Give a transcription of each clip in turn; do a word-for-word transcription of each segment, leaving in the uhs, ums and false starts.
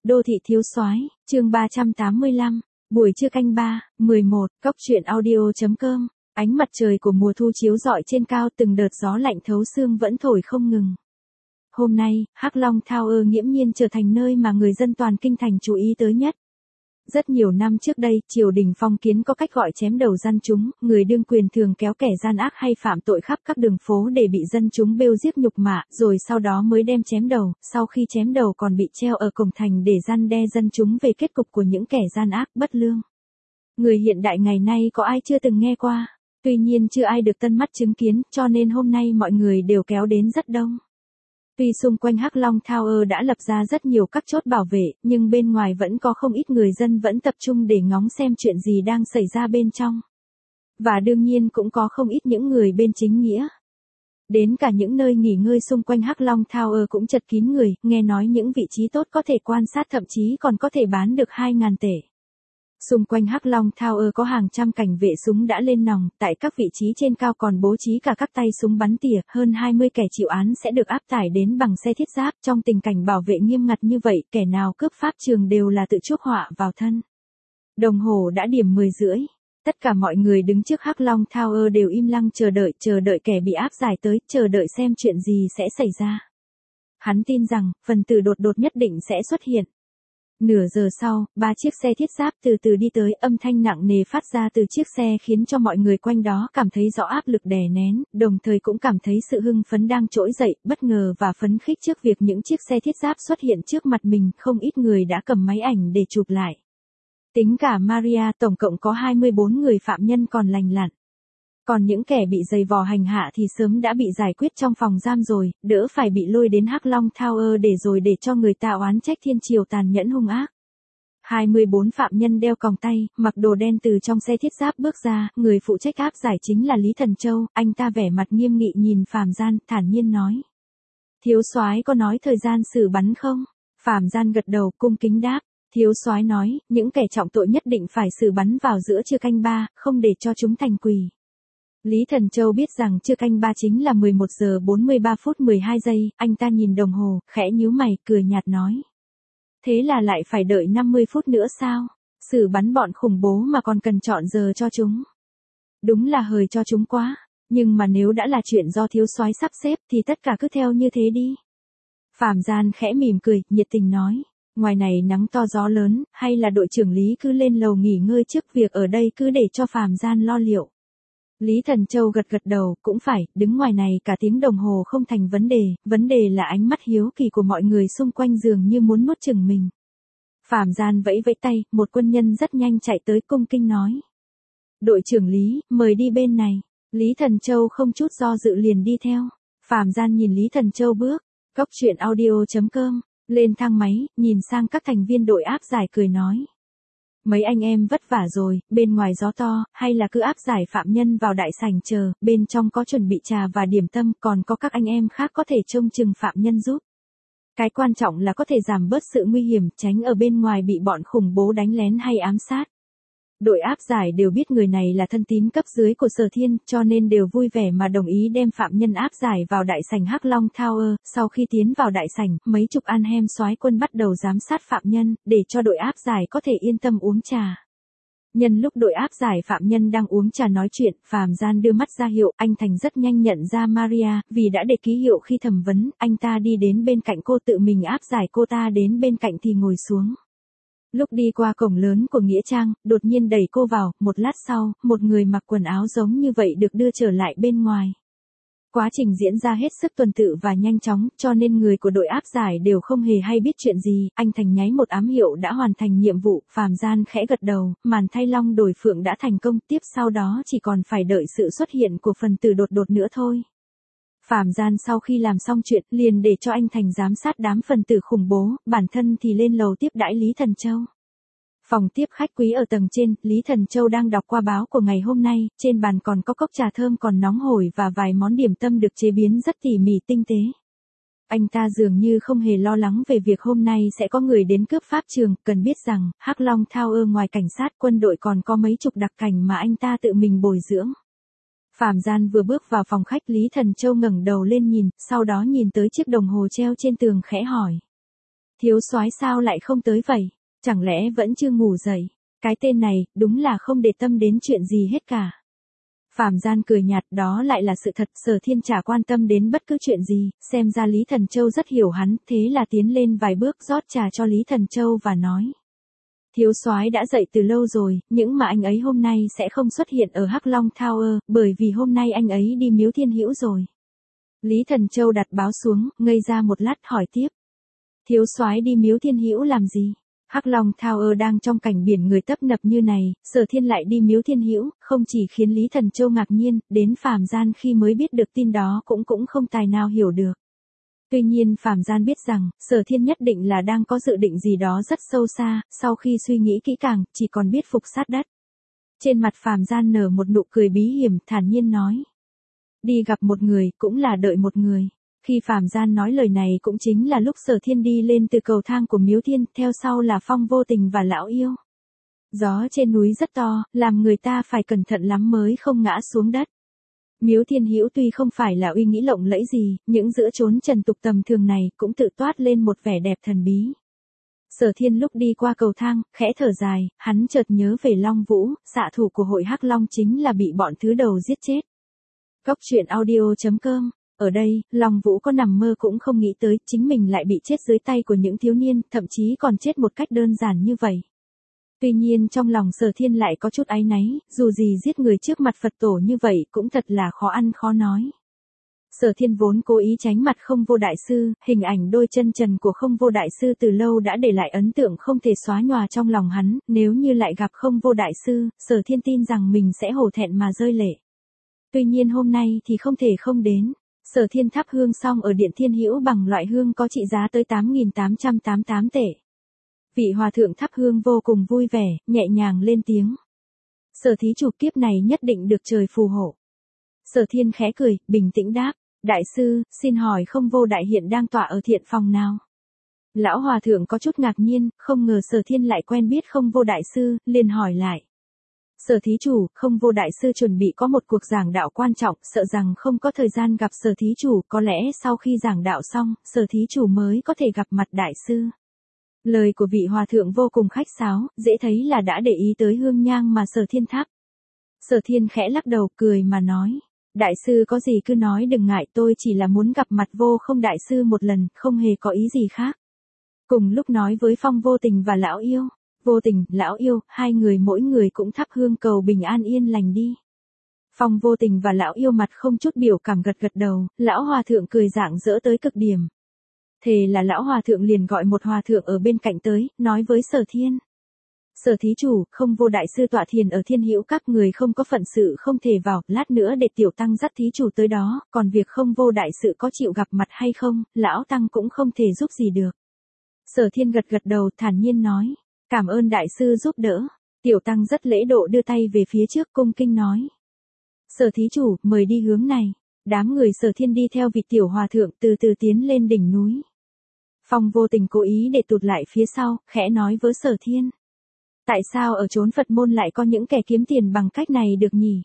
Đô thị thiếu soái, chương ba trăm tám mươi lăm, buổi trưa canh ba, mười một, cốc truyện audio.com, ánh mặt trời của mùa thu chiếu rọi trên cao, từng đợt gió lạnh thấu xương vẫn thổi không ngừng. Hôm nay, Hắc Long Tower nghiễm nhiên trở thành nơi mà người dân toàn kinh thành chú ý tới nhất. Rất nhiều năm trước đây, triều đình phong kiến có cách gọi chém đầu dân chúng, người đương quyền thường kéo kẻ gian ác hay phạm tội khắp các đường phố để bị dân chúng bêu giết nhục mạ, rồi sau đó mới đem chém đầu, sau khi chém đầu còn bị treo ở cổng thành để răn đe dân chúng về kết cục của những kẻ gian ác bất lương. Người hiện đại ngày nay có ai chưa từng nghe qua, tuy nhiên chưa ai được tân mắt chứng kiến, cho nên hôm nay mọi người đều kéo đến rất đông. Tuy xung quanh Hắc Long Tower đã lập ra rất nhiều các chốt bảo vệ, nhưng bên ngoài vẫn có không ít người dân vẫn tập trung để ngóng xem chuyện gì đang xảy ra bên trong. Và đương nhiên cũng có không ít những người bên chính nghĩa. Đến cả những nơi nghỉ ngơi xung quanh Hắc Long Tower cũng chật kín người, nghe nói những vị trí tốt có thể quan sát thậm chí còn có thể bán được hai nghìn tể. Xung quanh Hắc Long Tower có hàng trăm cảnh vệ súng đã lên nòng, tại các vị trí trên cao còn bố trí cả các tay súng bắn tỉa, hơn hai mươi kẻ chịu án sẽ được áp tải đến bằng xe thiết giáp. Trong tình cảnh bảo vệ nghiêm ngặt như vậy, kẻ nào cướp pháp trường đều là tự chuốc họa vào thân. Đồng hồ đã điểm mười rưỡi. Tất cả mọi người đứng trước Hắc Long Tower đều im lặng chờ đợi, chờ đợi kẻ bị áp giải tới, chờ đợi xem chuyện gì sẽ xảy ra. Hắn tin rằng, phần tử đột đột nhất định sẽ xuất hiện. Nửa giờ sau, ba chiếc xe thiết giáp từ từ đi tới, âm thanh nặng nề phát ra từ chiếc xe khiến cho mọi người quanh đó cảm thấy rõ áp lực đè nén, đồng thời cũng cảm thấy sự hưng phấn đang trỗi dậy, bất ngờ và phấn khích trước việc những chiếc xe thiết giáp xuất hiện trước mặt mình, không ít người đã cầm máy ảnh để chụp lại. Tính cả Maria, tổng cộng có hai mươi bốn người phạm nhân còn lành lặn. Còn những kẻ bị giày vò hành hạ thì sớm đã bị giải quyết trong phòng giam rồi, đỡ phải bị lôi đến Hắc Long Tower để rồi để cho người ta oán trách thiên triều tàn nhẫn hung ác. hai mươi bốn phạm nhân đeo còng tay, mặc đồ đen từ trong xe thiết giáp bước ra, người phụ trách áp giải chính là Lý Thần Châu, anh ta vẻ mặt nghiêm nghị nhìn Phạm Gian, thản nhiên nói. Thiếu soái có nói thời gian xử bắn không? Phạm Gian gật đầu, cung kính đáp. Thiếu soái nói, những kẻ trọng tội nhất định phải xử bắn vào giữa trưa canh ba, không để cho chúng thành quỳ. Lý Thần Châu biết rằng trưa canh ba chính là mười một giờ bốn mươi ba phút mười hai giây, anh ta nhìn đồng hồ, khẽ nhíu mày, cười nhạt nói. Thế là lại phải đợi năm mươi phút nữa sao? Xử bắn bọn khủng bố mà còn cần chọn giờ cho chúng. Đúng là hời cho chúng quá, nhưng mà nếu đã là chuyện do thiếu soái sắp xếp thì tất cả cứ theo như thế đi. Phạm Gian khẽ mỉm cười, nhiệt tình nói. Ngoài này nắng to gió lớn, hay là đội trưởng Lý cứ lên lầu nghỉ ngơi trước, việc ở đây cứ để cho Phạm Gian lo liệu. Lý Thần Châu gật gật đầu, cũng phải, đứng ngoài này cả tiếng đồng hồ không thành vấn đề, vấn đề là ánh mắt hiếu kỳ của mọi người xung quanh dường như muốn nuốt chửng mình. Phạm Gian vẫy vẫy tay, một quân nhân rất nhanh chạy tới cung kinh nói. Đội trưởng Lý, mời đi bên này. Lý Thần Châu không chút do dự liền đi theo. Phạm Gian nhìn Lý Thần Châu bước, cốc truyện audio.com, lên thang máy, nhìn sang các thành viên đội áp giải cười nói. Mấy anh em vất vả rồi, bên ngoài gió to, hay là cứ áp giải phạm nhân vào đại sảnh chờ, bên trong có chuẩn bị trà và điểm tâm, còn có các anh em khác có thể trông chừng phạm nhân giúp. Cái quan trọng là có thể giảm bớt sự nguy hiểm, tránh ở bên ngoài bị bọn khủng bố đánh lén hay ám sát. Đội áp giải đều biết người này là thân tín cấp dưới của Sở Thiên, cho nên đều vui vẻ mà đồng ý đem phạm nhân áp giải vào đại sảnh Hắc Long Tower. Sau khi tiến vào đại sảnh, mấy chục an hem soái quân bắt đầu giám sát phạm nhân, để cho đội áp giải có thể yên tâm uống trà. Nhân lúc đội áp giải phạm nhân đang uống trà nói chuyện, Phạm Gian đưa mắt ra hiệu, anh Thành rất nhanh nhận ra Maria, vì đã để ký hiệu khi thẩm vấn, anh ta đi đến bên cạnh cô, tự mình áp giải cô ta đến bên cạnh thì ngồi xuống. Lúc đi qua cổng lớn của Nghĩa Trang, đột nhiên đẩy cô vào, một lát sau, một người mặc quần áo giống như vậy được đưa trở lại bên ngoài. Quá trình diễn ra hết sức tuần tự và nhanh chóng, cho nên người của đội áp giải đều không hề hay biết chuyện gì. Anh Thành nháy một ám hiệu đã hoàn thành nhiệm vụ, Phạm Gian khẽ gật đầu, màn thay long đổi phượng đã thành công, tiếp sau đó chỉ còn phải đợi sự xuất hiện của phần tử đột đột nữa thôi. Phạm Gian sau khi làm xong chuyện, liền để cho anh Thành giám sát đám phần tử khủng bố, bản thân thì lên lầu tiếp đãi Lý Thần Châu. Phòng tiếp khách quý ở tầng trên, Lý Thần Châu đang đọc qua báo của ngày hôm nay, trên bàn còn có cốc trà thơm còn nóng hổi và vài món điểm tâm được chế biến rất tỉ mỉ tinh tế. Anh ta dường như không hề lo lắng về việc hôm nay sẽ có người đến cướp pháp trường, cần biết rằng, Hắc Long Tower ngoài cảnh sát quân đội còn có mấy chục đặc cảnh mà anh ta tự mình bồi dưỡng. Phạm Gian vừa bước vào phòng khách, Lý Thần Châu ngẩng đầu lên nhìn, sau đó nhìn tới chiếc đồng hồ treo trên tường khẽ hỏi. Thiếu soái sao lại không tới vậy? Chẳng lẽ vẫn chưa ngủ dậy? Cái tên này, đúng là không để tâm đến chuyện gì hết cả. Phạm Gian cười nhạt, đó lại là sự thật, Sở Thiên chả quan tâm đến bất cứ chuyện gì, xem ra Lý Thần Châu rất hiểu hắn, thế là tiến lên vài bước rót trà cho Lý Thần Châu và nói. Thiếu soái đã dậy từ lâu rồi, nhưng mà anh ấy hôm nay sẽ không xuất hiện ở Hắc Long Tower, bởi vì hôm nay anh ấy đi Miếu Thiên Hữu rồi. Lý Thần Châu đặt báo xuống, ngây ra một lát hỏi tiếp. Thiếu soái đi Miếu Thiên Hữu làm gì? Hắc Long Tower đang trong cảnh biển người tấp nập như này, Sở Thiên lại đi Miếu Thiên Hữu, không chỉ khiến Lý Thần Châu ngạc nhiên, đến Phạm Gian khi mới biết được tin đó cũng cũng không tài nào hiểu được. Tuy nhiên Phạm Gian biết rằng, Sở Thiên nhất định là đang có dự định gì đó rất sâu xa, sau khi suy nghĩ kỹ càng, chỉ còn biết phục sát đất. Trên mặt Phạm Gian nở một nụ cười bí hiểm, thản nhiên nói. Đi gặp một người, cũng là đợi một người. Khi Phạm Gian nói lời này cũng chính là lúc Sở Thiên đi lên từ cầu thang của Miếu Thiên, theo sau là Phong Vô Tình và Lão Yêu. Gió trên núi rất to, làm người ta phải cẩn thận lắm mới không ngã xuống đất. Miếu Thiên Hữu tuy không phải là uy nghĩ lộng lẫy gì, những giữa chốn trần tục tầm thường này cũng tự toát lên một vẻ đẹp thần bí. Sở Thiên lúc đi qua cầu thang, khẽ thở dài, hắn chợt nhớ về Long Vũ, xạ thủ của hội Hắc Long chính là bị bọn thứ đầu giết chết. Góc truyện audio chấm com. Ở đây, Long Vũ có nằm mơ cũng không nghĩ tới, chính mình lại bị chết dưới tay của những thiếu niên, thậm chí còn chết một cách đơn giản như vậy. Tuy nhiên trong lòng Sở Thiên lại có chút áy náy, dù gì giết người trước mặt Phật tổ như vậy cũng thật là khó ăn khó nói. Sở Thiên vốn cố ý tránh mặt Không Vô Đại Sư, hình ảnh đôi chân trần của Không Vô Đại Sư từ lâu đã để lại ấn tượng không thể xóa nhòa trong lòng hắn, nếu như lại gặp Không Vô Đại Sư, Sở Thiên tin rằng mình sẽ hổ thẹn mà rơi lệ. Tuy nhiên hôm nay thì không thể không đến. Sở Thiên thắp hương xong ở Điện Thiên Hữu bằng loại hương có trị giá tới tám nghìn tám trăm tám mươi tám tệ. Vị hòa thượng thắp hương vô cùng vui vẻ, nhẹ nhàng lên tiếng. Sở thí chủ kiếp này nhất định được trời phù hộ. Sở Thiên khẽ cười, bình tĩnh đáp. Đại sư, xin hỏi Không Vô Đại hiện đang tọa ở thiện phòng nào? Lão hòa thượng có chút ngạc nhiên, không ngờ Sở Thiên lại quen biết Không Vô Đại sư, liền hỏi lại. Sở thí chủ, Không Vô Đại sư chuẩn bị có một cuộc giảng đạo quan trọng, sợ rằng không có thời gian gặp Sở thí chủ, có lẽ sau khi giảng đạo xong, Sở thí chủ mới có thể gặp mặt đại sư. Lời của vị hòa thượng vô cùng khách sáo, dễ thấy là đã để ý tới hương nhang mà Sở Thiên thắp. Sở Thiên khẽ lắc đầu cười mà nói. Đại sư có gì cứ nói đừng ngại, tôi chỉ là muốn gặp mặt Vô Không Đại sư một lần, không hề có ý gì khác. Cùng lúc nói với Phong Vô Tình và Lão Yêu. Vô Tình, Lão Yêu, hai người mỗi người cũng thắp hương cầu bình an yên lành đi. Phong Vô Tình và Lão Yêu mặt không chút biểu cảm gật gật đầu, Lão Hòa Thượng cười rạng rỡ tới cực điểm. Thế là Lão Hòa Thượng liền gọi một Hòa Thượng ở bên cạnh tới, nói với Sở Thiên. Sở thí chủ, Không Vô Đại sư tọa thiền ở Thiên Hữu các người không có phận sự không thể vào, lát nữa để tiểu tăng dắt thí chủ tới đó, còn việc Không Vô Đại sự có chịu gặp mặt hay không, Lão Tăng cũng không thể giúp gì được. Sở Thiên gật gật đầu thản nhiên nói. Cảm ơn đại sư giúp đỡ. Tiểu tăng rất lễ độ đưa tay về phía trước cung kinh nói. Sở thí chủ, mời đi hướng này. Đám người Sở Thiên đi theo vị tiểu hòa thượng từ từ tiến lên đỉnh núi. Phong Vô Tình cố ý để tụt lại phía sau, khẽ nói với Sở Thiên. Tại sao ở chốn Phật môn lại có những kẻ kiếm tiền bằng cách này được nhỉ?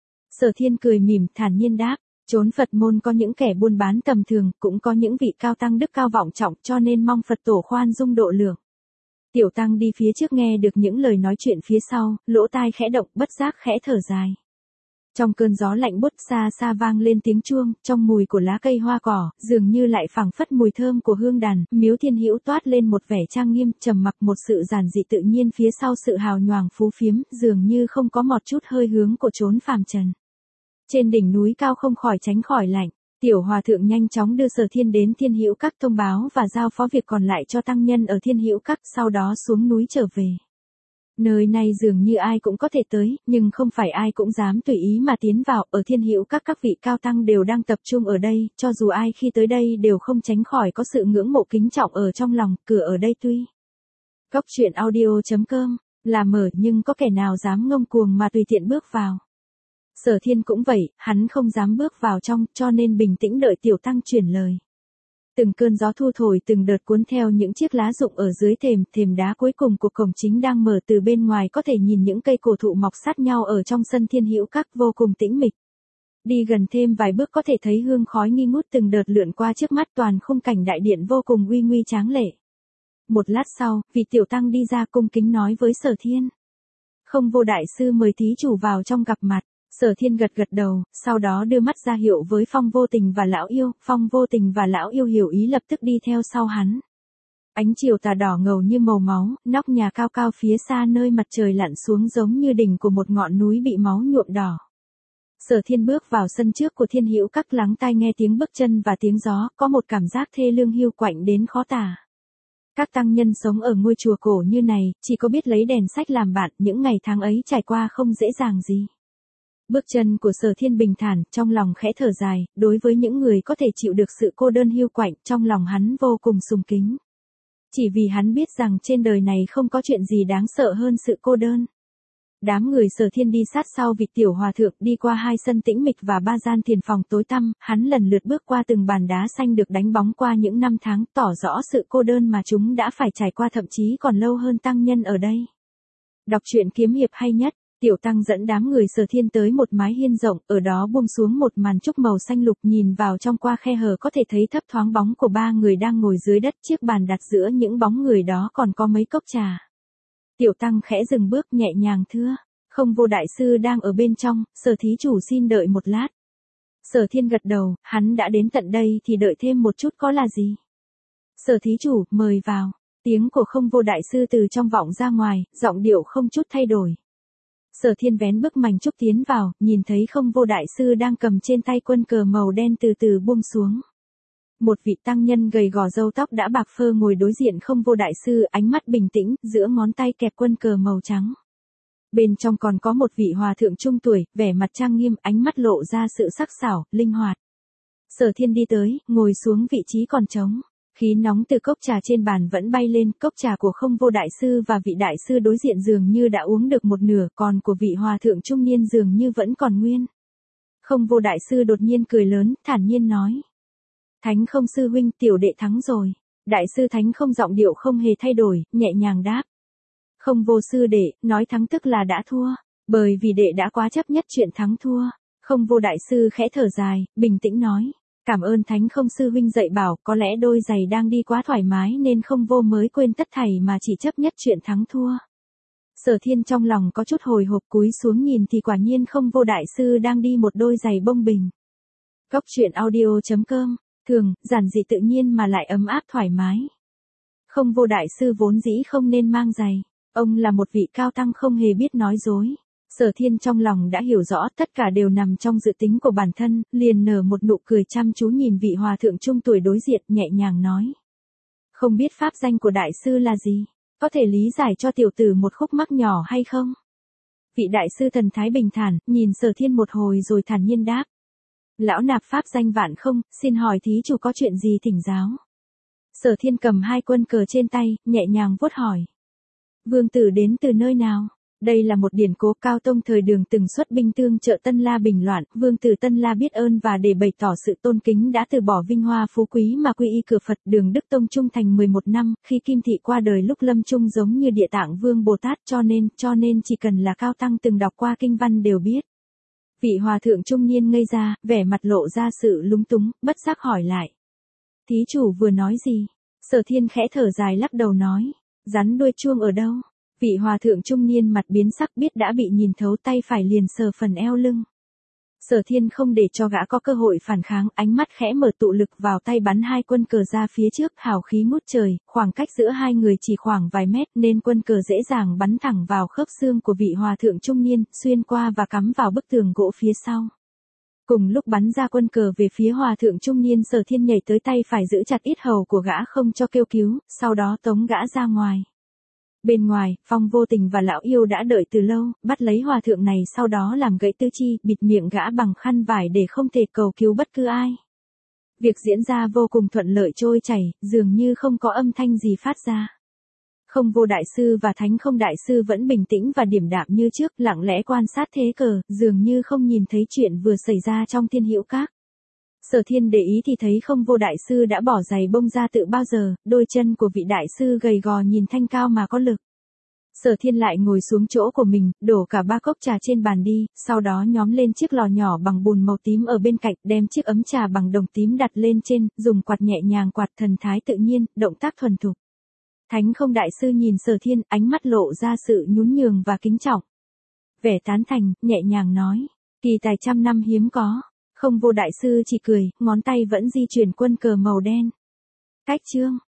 Sở Thiên cười mỉm thản nhiên đáp. Chốn Phật môn có những kẻ buôn bán tầm thường, cũng có những vị cao tăng đức cao vọng trọng, cho nên mong Phật tổ khoan dung độ lượng. Tiểu tăng đi phía trước nghe được những lời nói chuyện phía sau, lỗ tai khẽ động, bất giác khẽ thở dài. Trong cơn gió lạnh buốt xa xa vang lên tiếng chuông, trong mùi của lá cây hoa cỏ, dường như lại phảng phất mùi thơm của hương đàn, Miếu Thiên Hữu toát lên một vẻ trang nghiêm, trầm mặc một sự giản dị tự nhiên phía sau sự hào nhoàng phú phiếm, dường như không có một chút hơi hướng của chốn phàm trần. Trên đỉnh núi cao không khỏi tránh khỏi lạnh. Tiểu hòa thượng nhanh chóng đưa Sở Thiên đến Thiên Hữu các thông báo và giao phó việc còn lại cho tăng nhân ở Thiên Hữu các, sau đó xuống núi trở về. Nơi này dường như ai cũng có thể tới, nhưng không phải ai cũng dám tùy ý mà tiến vào, ở Thiên Hữu các các vị cao tăng đều đang tập trung ở đây, cho dù ai khi tới đây đều không tránh khỏi có sự ngưỡng mộ kính trọng ở trong lòng, cửa ở đây tuy. Góc truyện audio chấm com, là mở nhưng có kẻ nào dám ngông cuồng mà tùy tiện bước vào. Sở Thiên cũng vậy, hắn không dám bước vào trong, cho nên bình tĩnh đợi tiểu tăng truyền lời. Từng cơn gió thu thổi từng đợt cuốn theo những chiếc lá rụng ở dưới thềm, thềm đá cuối cùng của cổng chính đang mở, từ bên ngoài có thể nhìn những cây cổ thụ mọc sát nhau ở trong sân Thiên Hữu các vô cùng tĩnh mịch. Đi gần thêm vài bước có thể thấy hương khói nghi ngút từng đợt lượn qua trước mắt, toàn khung cảnh đại điện vô cùng uy nguy tráng lệ. Một lát sau, vị tiểu tăng đi ra cung kính nói với Sở Thiên. Không Vô đại sư mời thí chủ vào trong gặp mặt. Sở Thiên gật gật đầu, sau đó đưa mắt ra hiệu với Phong Vô Tình và Lão Yêu. Phong Vô Tình và Lão Yêu hiểu ý lập tức đi theo sau hắn. Ánh chiều tà đỏ ngầu như màu máu, nóc nhà cao cao phía xa nơi mặt trời lặn xuống giống như đỉnh của một ngọn núi bị máu nhuộm đỏ. Sở Thiên bước vào sân trước của Thiên Hữu Các, lắng tai nghe tiếng bước chân và tiếng gió, có một cảm giác thê lương hiu quạnh đến khó tả. Các tăng nhân sống ở ngôi chùa cổ như này, chỉ có biết lấy đèn sách làm bạn, những ngày tháng ấy trải qua không dễ dàng gì. Bước chân của Sở Thiên bình thản, trong lòng khẽ thở dài, đối với những người có thể chịu được sự cô đơn hiu quạnh, trong lòng hắn vô cùng sùng kính. Chỉ vì hắn biết rằng trên đời này không có chuyện gì đáng sợ hơn sự cô đơn. Đám người Sở Thiên đi sát sau vị tiểu hòa thượng, đi qua hai sân tĩnh mịch và ba gian thiền phòng tối tăm, hắn lần lượt bước qua từng bàn đá xanh được đánh bóng qua những năm tháng, tỏ rõ sự cô đơn mà chúng đã phải trải qua, thậm chí còn lâu hơn tăng nhân ở đây. Đọc truyện kiếm hiệp hay nhất, tiểu tăng dẫn đám người Sở Thiên tới một mái hiên rộng, ở đó buông xuống một màn trúc màu xanh lục, nhìn vào trong qua khe hở có thể thấy thấp thoáng bóng của ba người đang ngồi dưới đất, chiếc bàn đặt giữa những bóng người đó còn có mấy cốc trà. Tiểu tăng khẽ dừng bước, nhẹ nhàng thưa, Không Vô đại sư đang ở bên trong, Sở thí chủ xin đợi một lát. Sở Thiên gật đầu, hắn đã đến tận đây thì đợi thêm một chút có là gì. Sở thí chủ, mời vào. Tiếng của Không Vô đại sư từ trong vọng ra ngoài, giọng điệu không chút thay đổi. Sở Thiên vén bức mảnh trúc tiến vào, nhìn thấy Không Vô đại sư đang cầm trên tay quân cờ màu đen từ từ buông xuống. Một vị tăng nhân gầy gò râu tóc đã bạc phơ ngồi đối diện Không Vô đại sư, ánh mắt bình tĩnh, giữa ngón tay kẹp quân cờ màu trắng. Bên trong còn có một vị hòa thượng trung tuổi, vẻ mặt trang nghiêm, ánh mắt lộ ra sự sắc sảo, linh hoạt. Sở Thiên đi tới, ngồi xuống vị trí còn trống. Khí nóng từ cốc trà trên bàn vẫn bay lên, cốc trà của Không Vô đại sư và vị đại sư đối diện dường như đã uống được một nửa, còn của vị hòa thượng trung niên dường như vẫn còn nguyên. Không Vô đại sư đột nhiên cười lớn, thản nhiên nói. Thánh Không sư huynh, tiểu đệ thắng rồi. Đại sư Thánh Không giọng điệu không hề thay đổi, nhẹ nhàng đáp. Không Vô sư đệ, nói thắng tức là đã thua, bởi vì đệ đã quá chấp nhất chuyện thắng thua. Không Vô đại sư khẽ thở dài, bình tĩnh nói. Cảm ơn Thánh Không sư huynh dạy bảo, có lẽ đôi giày đang đi quá thoải mái nên Không Vô mới quên tất thảy mà chỉ chấp nhất chuyện thắng thua. Sở Thiên trong lòng có chút hồi hộp, cúi xuống nhìn thì quả nhiên Không Vô đại sư đang đi một đôi giày bông bình. Cốc truyện audio chấm com, thường, giản dị tự nhiên mà lại ấm áp thoải mái. Không Vô đại sư vốn dĩ không nên mang giày, ông là một vị cao tăng không hề biết nói dối. Sở Thiên trong lòng đã hiểu rõ, tất cả đều nằm trong dự tính của bản thân, liền nở một nụ cười chăm chú nhìn vị hòa thượng trung tuổi đối diện, nhẹ nhàng nói. Không biết pháp danh của đại sư là gì? Có thể lý giải cho tiểu tử một khúc mắc nhỏ hay không? Vị đại sư thần thái bình thản, nhìn Sở Thiên một hồi rồi thản nhiên đáp. Lão nạp pháp danh Vạn Không, xin hỏi thí chủ có chuyện gì thỉnh giáo? Sở Thiên cầm hai quân cờ trên tay, nhẹ nhàng vuốt hỏi. Vương tử đến từ nơi nào? Đây là một điển cố, Cao Tông thời Đường từng xuất binh tương trợ Tân La bình loạn, vương tử Tân La biết ơn và để bày tỏ sự tôn kính đã từ bỏ vinh hoa phú quý mà quy y cửa Phật. Đường Đức Tông trung thành mười một năm, khi Kim Thị qua đời lúc lâm chung giống như Địa Tạng Vương Bồ Tát, cho nên, cho nên chỉ cần là cao tăng từng đọc qua kinh văn đều biết. Vị hòa thượng trung niên ngây ra, vẻ mặt lộ ra sự lúng túng, bất giác hỏi lại. Thí chủ vừa nói gì? Sở Thiên khẽ thở dài lắc đầu nói. Rắn đuôi chuông ở đâu? Vị hòa thượng trung niên mặt biến sắc, biết đã bị nhìn thấu, tay phải liền sờ phần eo lưng. Sở Thiên không để cho gã có cơ hội phản kháng, ánh mắt khẽ mở, tụ lực vào tay bắn hai quân cờ ra phía trước, hào khí ngút trời, khoảng cách giữa hai người chỉ khoảng vài mét nên quân cờ dễ dàng bắn thẳng vào khớp xương của vị hòa thượng trung niên, xuyên qua và cắm vào bức tường gỗ phía sau. Cùng lúc bắn ra quân cờ về phía hòa thượng trung niên, Sở Thiên nhảy tới, tay phải giữ chặt yết hầu của gã không cho kêu cứu, sau đó tống gã ra ngoài. Bên ngoài, Phong Vô Tình và Lão Yêu đã đợi từ lâu, bắt lấy hòa thượng này, sau đó làm gãy tư chi, bịt miệng gã bằng khăn vải để không thể cầu cứu bất cứ ai. Việc diễn ra vô cùng thuận lợi, trôi chảy, dường như không có âm thanh gì phát ra. Không Vô đại sư và Thánh Không đại sư vẫn bình tĩnh và điềm đạm như trước, lặng lẽ quan sát thế cờ, dường như không nhìn thấy chuyện vừa xảy ra trong Thiên Hữu Các. Sở Thiên để ý thì thấy Không Vô đại sư đã bỏ giày bông ra tự bao giờ, đôi chân của vị đại sư gầy gò nhìn thanh cao mà có lực. Sở Thiên lại ngồi xuống chỗ của mình, đổ cả ba cốc trà trên bàn đi, sau đó nhóm lên chiếc lò nhỏ bằng bùn màu tím ở bên cạnh, đem chiếc ấm trà bằng đồng tím đặt lên trên, dùng quạt nhẹ nhàng quạt, thần thái tự nhiên, động tác thuần thục. Thánh không đại sư nhìn Sở Thiên, ánh mắt lộ ra sự nhún nhường và kính trọng. Vẻ tán thành, nhẹ nhàng nói. Kỳ tài trăm năm hiếm có. Không vô đại sư chỉ cười, ngón tay vẫn di chuyển quân cờ màu đen. Cách chương.